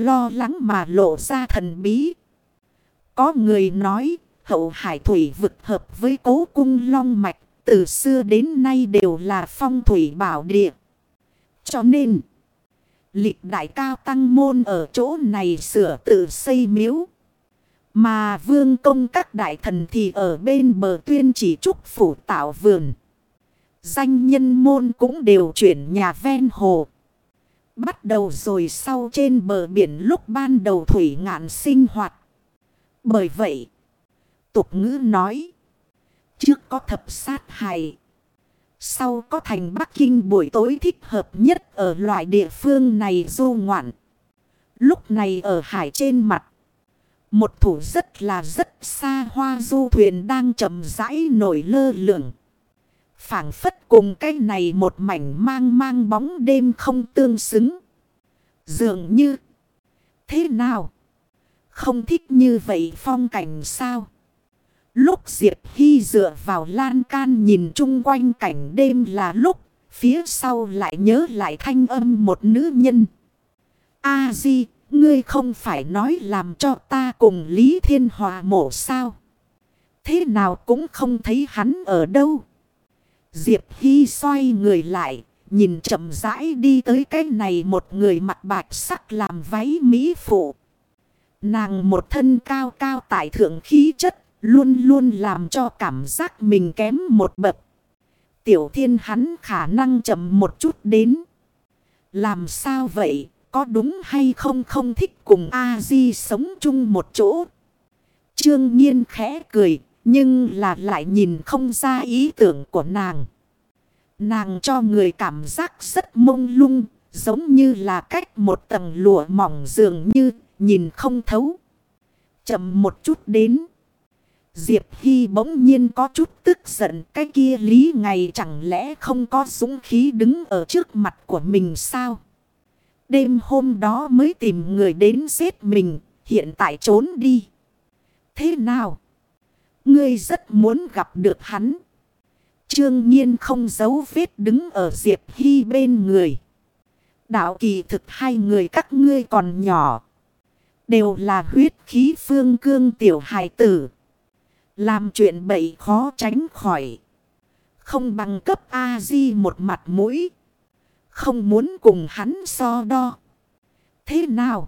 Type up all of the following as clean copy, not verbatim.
lo lắng mà lộ ra thần bí. Có người nói Hậu Hải thủy vực hợp với Cố Cung Long Mạch, từ xưa đến nay đều là phong thủy bảo địa. Cho nên lịch đại cao tăng môn ở chỗ này sửa tự xây miếu. Mà vương công các đại thần thì ở bên bờ tuyên chỉ trúc phủ tạo vườn. Danh nhân môn cũng đều chuyển nhà ven hồ. Bắt đầu rồi sau trên bờ biển lúc ban đầu thủy ngạn sinh hoạt. Bởi vậy, tục ngữ nói, trước có thập sát hài, sau có thành Bắc Kinh buổi tối thích hợp nhất ở loại địa phương này du ngoạn. Lúc này ở hải trên mặt, một thủ rất xa hoa du thuyền đang chậm rãi nổi lơ lửng. Phảng phất cùng cái này một mảnh mang bóng đêm không tương xứng. Dường như, thế nào? Không thích như vậy phong cảnh sao? Lúc Diệp Hy dựa vào lan can nhìn chung quanh cảnh đêm là lúc phía sau lại nhớ lại thanh âm một nữ nhân. A-di, ngươi không phải nói làm cho ta cùng Lý Thiên Hòa mổ sao? Thế nào cũng không thấy hắn ở đâu. Diệp Hy xoay người lại, nhìn chậm rãi đi tới cái này một người mặc bạch sắc làm váy mỹ phụ. Nàng một thân cao tại thượng khí chất, luôn luôn làm cho cảm giác mình kém một bậc. Tiểu Thiên hắn khả năng chậm một chút đến. Làm sao vậy? Có đúng hay không thích cùng A-di sống chung một chỗ? Trương Nhiên khẽ cười, nhưng là lại nhìn không ra ý tưởng của nàng. Nàng cho người cảm giác rất mông lung, giống như là cách một tầng lụa mỏng dường như nhìn không thấu. Chậm một chút đến. Diệp Hy bỗng nhiên có chút tức giận, cái kia Lý Ngày chẳng lẽ không có dũng khí đứng ở trước mặt của mình sao? Đêm hôm đó mới tìm người đến giết mình, hiện tại trốn đi. Thế nào? Ngươi rất muốn gặp được hắn. Trương Nhiên không giấu vết đứng ở Diệp Hy bên người. Đạo kỳ thực hai người các ngươi còn nhỏ. Đều là huyết khí phương cương tiểu hài tử. Làm chuyện bậy khó tránh khỏi. Không bằng cấp A-di một mặt mũi. Không muốn cùng hắn so đo. Thế nào?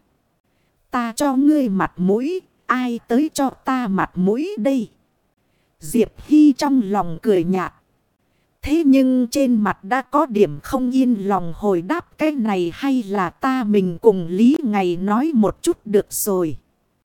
Ta cho ngươi mặt mũi. Ai tới cho ta mặt mũi đây? Diệp Hy trong lòng cười nhạt. Thế nhưng trên mặt đã có điểm không yên lòng hồi đáp cái này hay là ta mình cùng Lý Ngày nói một chút được rồi.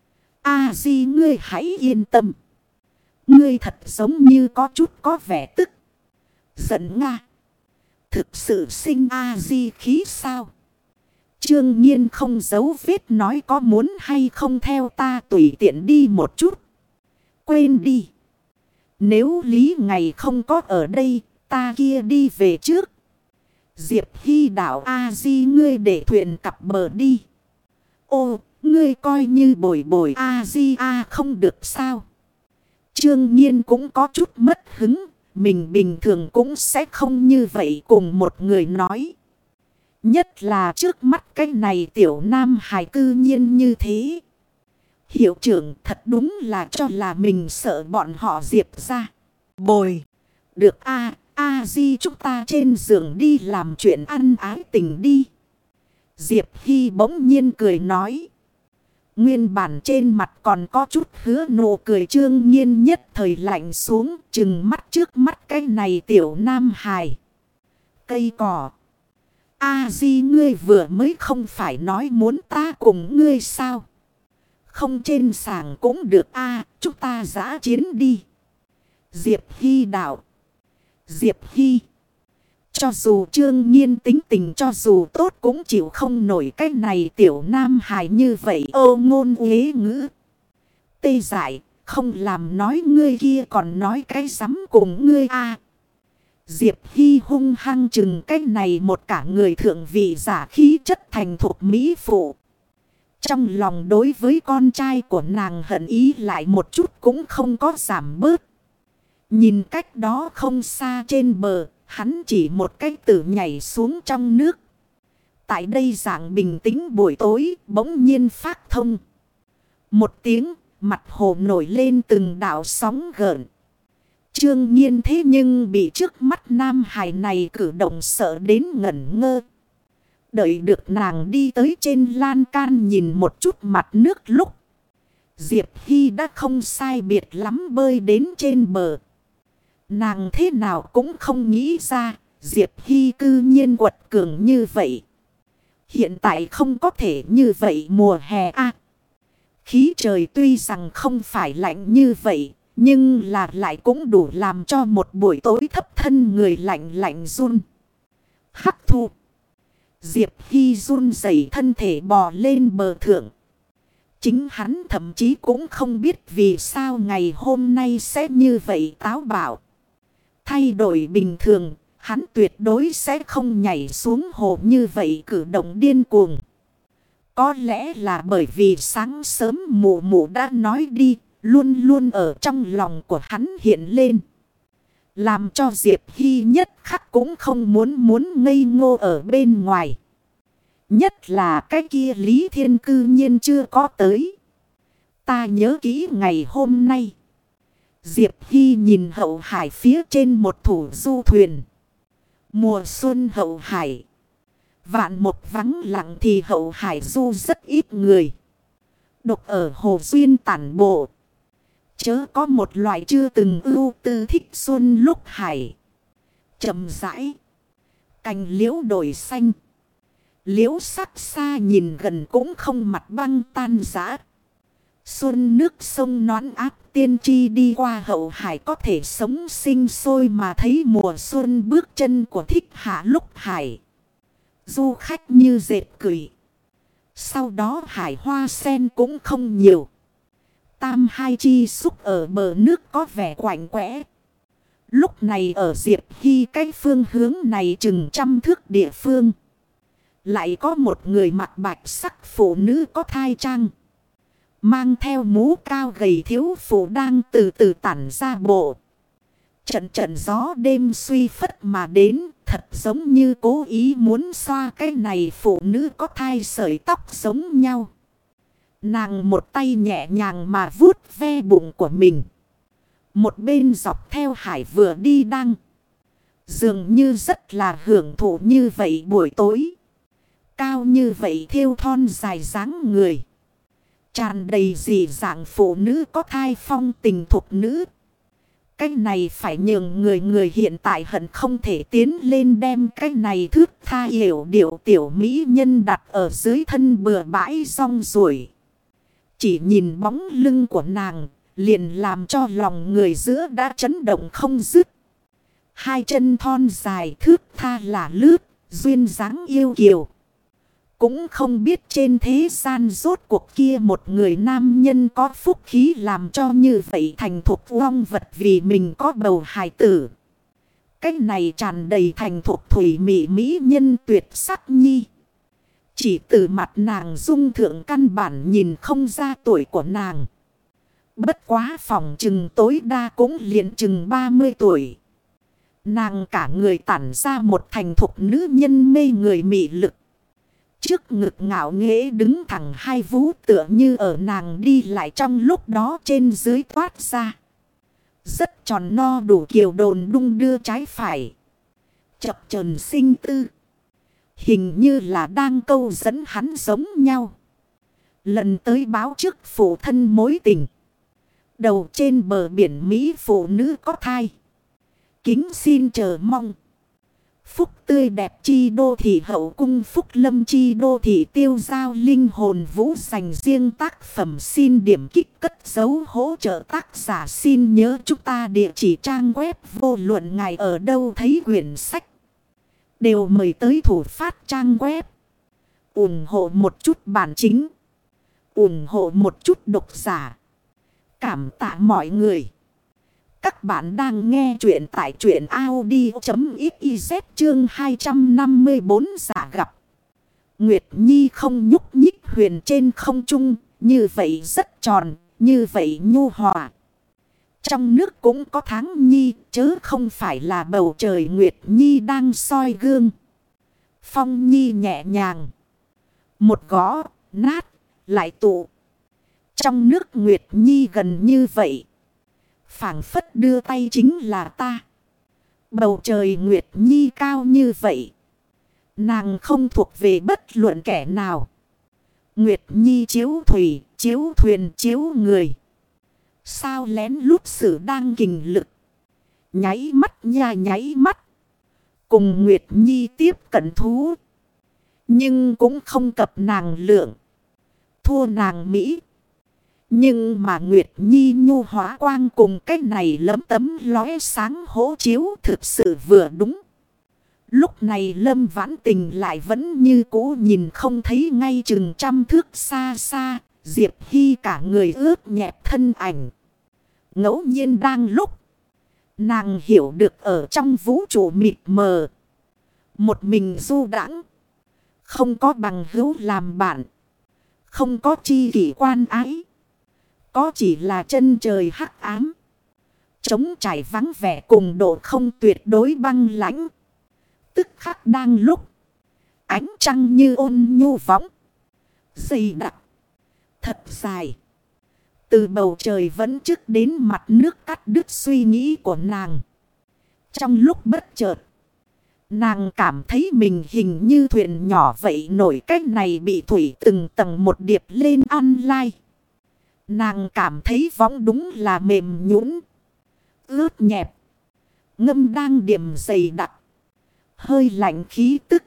A-di ngươi hãy yên tâm. Ngươi thật giống như có chút có vẻ tức giận nga. Thực sự sinh A-di khí sao? Trương Nhiên không giấu vết nói có muốn hay không theo ta tùy tiện đi một chút. Quên đi. Nếu Lý Ngày không có ở đây, ta kia đi về trước. Diệp Hy đạo A-di ngươi để thuyền cặp bờ đi. Ô, ngươi coi như bồi A-di không được sao? Trương Nhiên cũng có chút mất hứng. Mình bình thường cũng sẽ không như vậy cùng một người nói. Nhất là trước mắt cái này tiểu nam hài cư nhiên như thế. Hiệu trưởng thật đúng là cho là mình sợ bọn họ Diệp ra. Bồi. Được A-di chúng ta trên giường đi làm chuyện ăn ái tình đi. Diệp Hy bỗng nhiên cười nói. Nguyên bản trên mặt còn có chút hứa nụ cười Trương Nhiên nhất thời lạnh xuống chừng mắt trước mắt cái này tiểu nam hài. Cây cỏ. A-di ngươi vừa mới không phải nói muốn ta cùng ngươi sao? Không trên sàng cũng được chúng ta giã chiến đi. Diệp Hy đạo. Diệp Hy. Cho dù Trương Nhiên tính tình cho dù tốt cũng chịu không nổi cái này tiểu nam hài như vậy ô ngôn uế ngữ. Tê dại không làm nói ngươi kia còn nói cái rắm cùng ngươi Diệp Hy hung hăng chừng cái này một cả người thượng vị giả khí chất thành thục mỹ phụ. Trong lòng đối với con trai của nàng hận ý lại một chút cũng không có giảm bớt. Nhìn cách đó không xa trên bờ, hắn chỉ một cái tử nhảy xuống trong nước. Tại đây dạng bình tĩnh buổi tối bỗng nhiên phát thông. Một tiếng, mặt hồ nổi lên từng đạo sóng gợn. Trương Nhiên thế nhưng bị trước mắt nam hài này cử động sợ đến ngẩn ngơ. Đợi được nàng đi tới trên lan can nhìn một chút mặt nước lúc. Diệp Hy đã không sai biệt lắm bơi đến trên bờ. Nàng thế nào cũng không nghĩ ra Diệp Hy cư nhiên quật cường như vậy. Hiện tại không có thể như vậy mùa hè à. Khí trời tuy rằng không phải lạnh như vậy, nhưng là lại cũng đủ làm cho một buổi tối thấp thân người lạnh lạnh run. Hắc thu. Diệp Hy run rẩy thân thể bò lên bờ thượng. Chính hắn thậm chí cũng không biết vì sao ngày hôm nay sẽ như vậy táo bạo. Thay đổi bình thường, hắn tuyệt đối sẽ không nhảy xuống hồ như vậy cử động điên cuồng. Có lẽ là bởi vì sáng sớm mụ mụ đã nói đi, luôn luôn ở trong lòng của hắn hiện lên. Làm cho Diệp Hy nhất khắc cũng không muốn ngây ngô ở bên ngoài. Nhất là cái kia Lý Thiên cư nhiên chưa có tới. Ta nhớ kỹ ngày hôm nay. Diệp Hy nhìn hậu hải phía trên một thủ du thuyền. Mùa xuân hậu hải. Vạn một vắng lặng thì hậu hải du rất ít người. Độc ở hồ duyên tản bộ. Chớ có một loại chưa từng ưu tư thích xuân lúc hải. Chậm rãi. Cành liễu đổi xanh. Liễu sắc xa nhìn gần cũng không mặt băng tan rã. Xuân nước sông nón áp tiên tri đi qua hậu hải có thể sống sinh sôi mà thấy mùa xuân bước chân của thích hạ lúc hải. Du khách như dệt cửi. Sau đó hải hoa sen cũng không nhiều. Tam hai chi xúc ở bờ nước có vẻ quạnh quẽ. Lúc này ở Diệp Hy cái phương hướng này chừng 100 thước địa phương. Lại có một người mặc bạch sắc phụ nữ có thai trang. Mang theo mũ cao gầy thiếu phụ đang từ từ tản ra bộ. Trận trận gió đêm suy phất mà đến. Thật giống như cố ý muốn xoa cái này phụ nữ có thai sợi tóc giống nhau. Nàng một tay nhẹ nhàng mà vuốt ve bụng của mình. Một bên dọc theo hải vừa đi đăng. Dường như rất là hưởng thụ như vậy buổi tối. Cao như vậy thêu thon dài dáng người. Tràn đầy dị dạng phụ nữ có thai phong tình thục nữ. Cái này phải nhường người hiện tại hận không thể tiến lên đem cái này thước tha hiểu điệu tiểu mỹ nhân đặt ở dưới thân bừa bãi rong ruổi. Chỉ nhìn bóng lưng của nàng liền làm cho lòng người giữa đã chấn động không dứt. Hai chân thon dài thước tha là lướt, duyên dáng yêu kiều. Cũng không biết trên thế gian rốt cuộc kia một người nam nhân có phúc khí làm cho như vậy thành thục vong vật vì mình có bầu hài tử. Cái này tràn đầy thành thục thủy mị mỹ nhân tuyệt sắc nhi. Chỉ từ mặt nàng dung thượng căn bản nhìn không ra tuổi của nàng. Bất quá phòng chừng tối đa cũng liền chừng 30 tuổi. Nàng cả người tản ra một thành thục nữ nhân mê người mị lực. Trước ngực ngạo nghễ đứng thẳng hai vú tựa như ở nàng đi lại trong lúc đó trên dưới toát ra. Rất tròn no đủ kiều đồn đung đưa trái phải. Chập chờn sinh tư. Hình như là đang câu dẫn hắn giống nhau. Lần tới báo trước phụ thân mối tình. Đầu trên bờ biển Mỹ phụ nữ có thai. Kính xin chờ mong. Phúc tươi đẹp chi đô thị hậu cung phúc lâm chi đô thị tiêu giao linh hồn vũ dành riêng tác phẩm xin điểm kích cất dấu hỗ trợ tác giả xin nhớ chúng ta địa chỉ trang web vô luận ngài ở đâu thấy quyển sách. Đều mời tới thủ phát trang web. ủng hộ một chút bản chính. ủng hộ một chút độc giả. Cảm tạ mọi người. Các bạn đang nghe chuyện tại truyện audio.xyz chương 254 giả gặp. Nguyệt Nhi không nhúc nhích huyền trên không trung, như vậy rất tròn, như vậy nhu hòa. Trong nước cũng có tháng Nhi, chớ không phải là bầu trời Nguyệt Nhi đang soi gương. Phong Nhi nhẹ nhàng. Một gõ, nát, lại tụ. Trong nước Nguyệt Nhi gần như vậy. Phảng phất đưa tay chính là ta. Bầu trời Nguyệt Nhi cao như vậy. Nàng không thuộc về bất luận kẻ nào. Nguyệt Nhi chiếu thủy, chiếu thuyền, chiếu người. Sao lén lút sử đang kình lực. Nháy mắt nha nháy mắt. Cùng Nguyệt Nhi tiếp cận thú. Nhưng cũng không cập nàng lượng. Thua nàng Mỹ. Nhưng mà Nguyệt Nhi nhu hóa quang cùng cái này lấm tấm lóe sáng hỗ chiếu thực sự vừa đúng. Lúc này Lâm Vãn Tình lại vẫn như cũ nhìn không thấy ngay chừng trăm thước xa xa. Diệp Hy cả người ướt nhẹp thân ảnh. Ngẫu nhiên đang lúc. Nàng hiểu được ở trong vũ trụ mịt mờ. Một mình du đãng. Không có bằng hữu làm bạn. Không có chi kỷ quan ái. Có chỉ là chân trời hắc ám. Trống trải vắng vẻ cùng độ không tuyệt đối băng lãnh. Tức khắc đang lúc. Ánh trăng như ôn nhu võng. Dày đặc. Thật dài. Từ bầu trời vẫn trước đến mặt nước cắt đứt suy nghĩ của nàng. Trong lúc bất chợt. Nàng cảm thấy mình hình như thuyền nhỏ vậy nổi cách này bị thủy từng tầng một điệp lên ăn lai. Nàng cảm thấy võng đúng là mềm nhũn, ướt nhẹp. Ngâm đang điểm dày đặc. Hơi lạnh khí tức.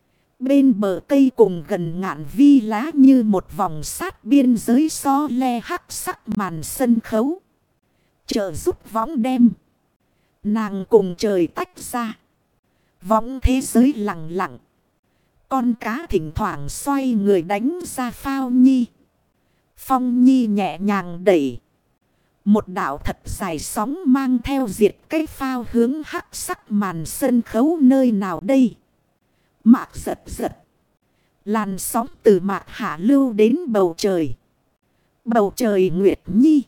Bên bờ cây cùng gần ngạn vi lá như một vòng sát biên giới so le hắc sắc màn sân khấu. Trợ giúp võng đem. Nàng cùng trời tách ra. Võng thế giới lặng lặng. Con cá thỉnh thoảng xoay người đánh ra phao nhi. Phong Nhi nhẹ nhàng đẩy. Một đạo thật dài sóng mang theo diệt cái phao hướng hắc sắc màn sân khấu nơi nào đây. Mạc giật giật. Làn sóng từ mạc hạ lưu đến bầu trời. Bầu trời Nguyệt Nhi.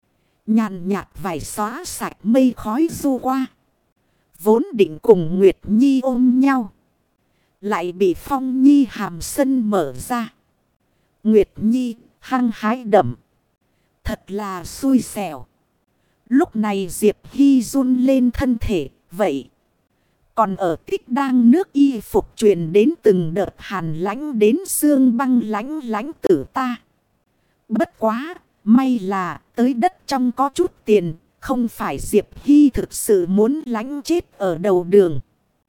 Nhàn nhạt vải xóa sạch mây khói du qua. Vốn định cùng Nguyệt Nhi ôm nhau. Lại bị Phong Nhi hàm sân mở ra. Nguyệt Nhi hăng hái đậm. Thật là xui xẻo. Lúc này Diệp Hy run lên thân thể. Vậy. Còn ở tích đang nước y phục truyền đến từng đợt hàn lãnh đến xương băng lãnh lãnh tử ta. Bất quá. May là tới đất trong có chút tiền. Không phải Diệp Hy thực sự muốn lãnh chết ở đầu đường.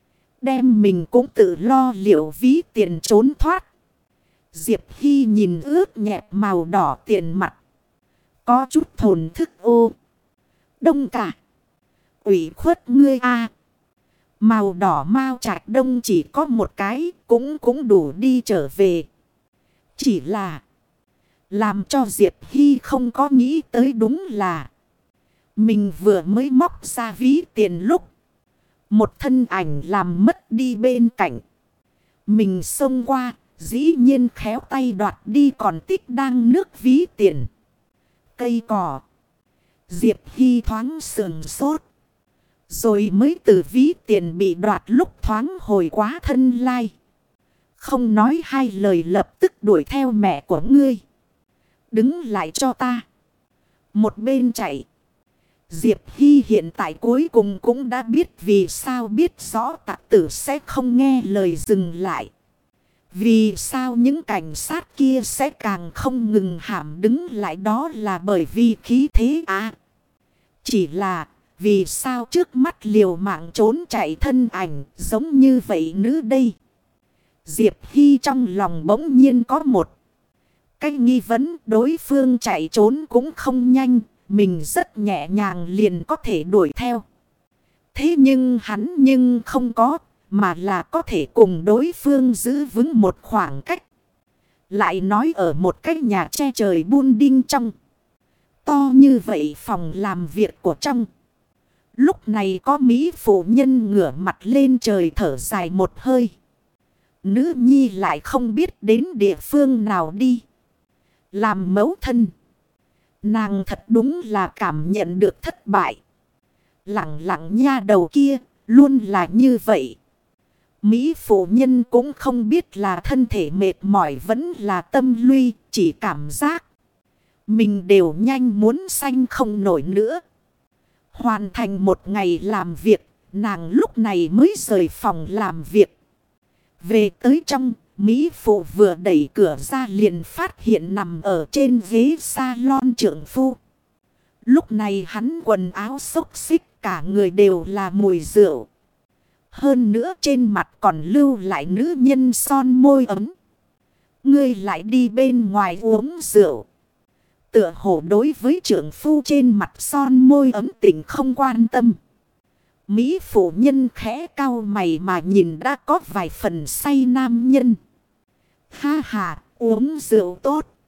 Đem mình cũng tự lo liệu ví tiền trốn thoát. Diệp Hy nhìn ướt nhẹp màu đỏ tiền mặt. Có chút thổn thức ô. Đông cả. Ủy khuất ngươi a. Màu đỏ Mao Trạch Đông chỉ có một cái cũng đủ đi trở về. Chỉ là. Làm cho Diệp Hy không có nghĩ tới đúng là. Mình vừa mới móc ra ví tiền lúc. Một thân ảnh làm mất đi bên cạnh. Mình xông qua. Dĩ nhiên khéo tay đoạt đi còn tích đang nước ví tiền. Cây cỏ. Diệp Hy thoáng sườn sốt. Rồi mới từ ví tiền bị đoạt lúc thoáng hồi quá thân lai. Không nói hai lời lập tức đuổi theo mẹ của ngươi. Đứng lại cho ta. Một bên chạy. Diệp Hy hiện tại cuối cùng cũng đã biết vì sao biết rõ tặc tử sẽ không nghe lời dừng lại. Vì sao những cảnh sát kia sẽ càng không ngừng hãm đứng lại đó là bởi vì khí thế à. Chỉ là vì sao trước mắt liều mạng trốn chạy thân ảnh giống như vậy nữ đây. Diệp Hy trong lòng bỗng nhiên có một cái nghi vấn đối phương chạy trốn cũng không nhanh. Mình rất nhẹ nhàng liền có thể đuổi theo. Thế nhưng hắn nhưng không có. Mà là có thể cùng đối phương giữ vững một khoảng cách. Lại nói ở một cái nhà che trời building trong. To như vậy phòng làm việc của trong. Lúc này có Mỹ phụ nhân ngửa mặt lên trời thở dài một hơi. Nữ nhi lại không biết đến địa phương nào đi. Làm mẫu thân. Nàng thật đúng là cảm nhận được thất bại. Lặng lặng nha đầu kia luôn là như vậy. Mỹ phụ nhân cũng không biết là thân thể mệt mỏi vẫn là tâm luy, chỉ cảm giác mình đều nhanh muốn sanh không nổi nữa. Hoàn thành một ngày làm việc, nàng lúc này mới rời phòng làm việc. Về tới trong, Mỹ phụ vừa đẩy cửa ra liền phát hiện nằm ở trên ghế salon trượng phu. Lúc này hắn quần áo xốc xích, cả người đều là mùi rượu. Hơn nữa trên mặt còn lưu lại nữ nhân son môi ấm. Ngươi lại đi bên ngoài uống rượu. Tựa hồ đối với trượng phu trên mặt son môi ấm tình không quan tâm. Mỹ phụ nhân khẽ cau mày mà nhìn đã có vài phần say nam nhân. Ha ha, uống rượu tốt.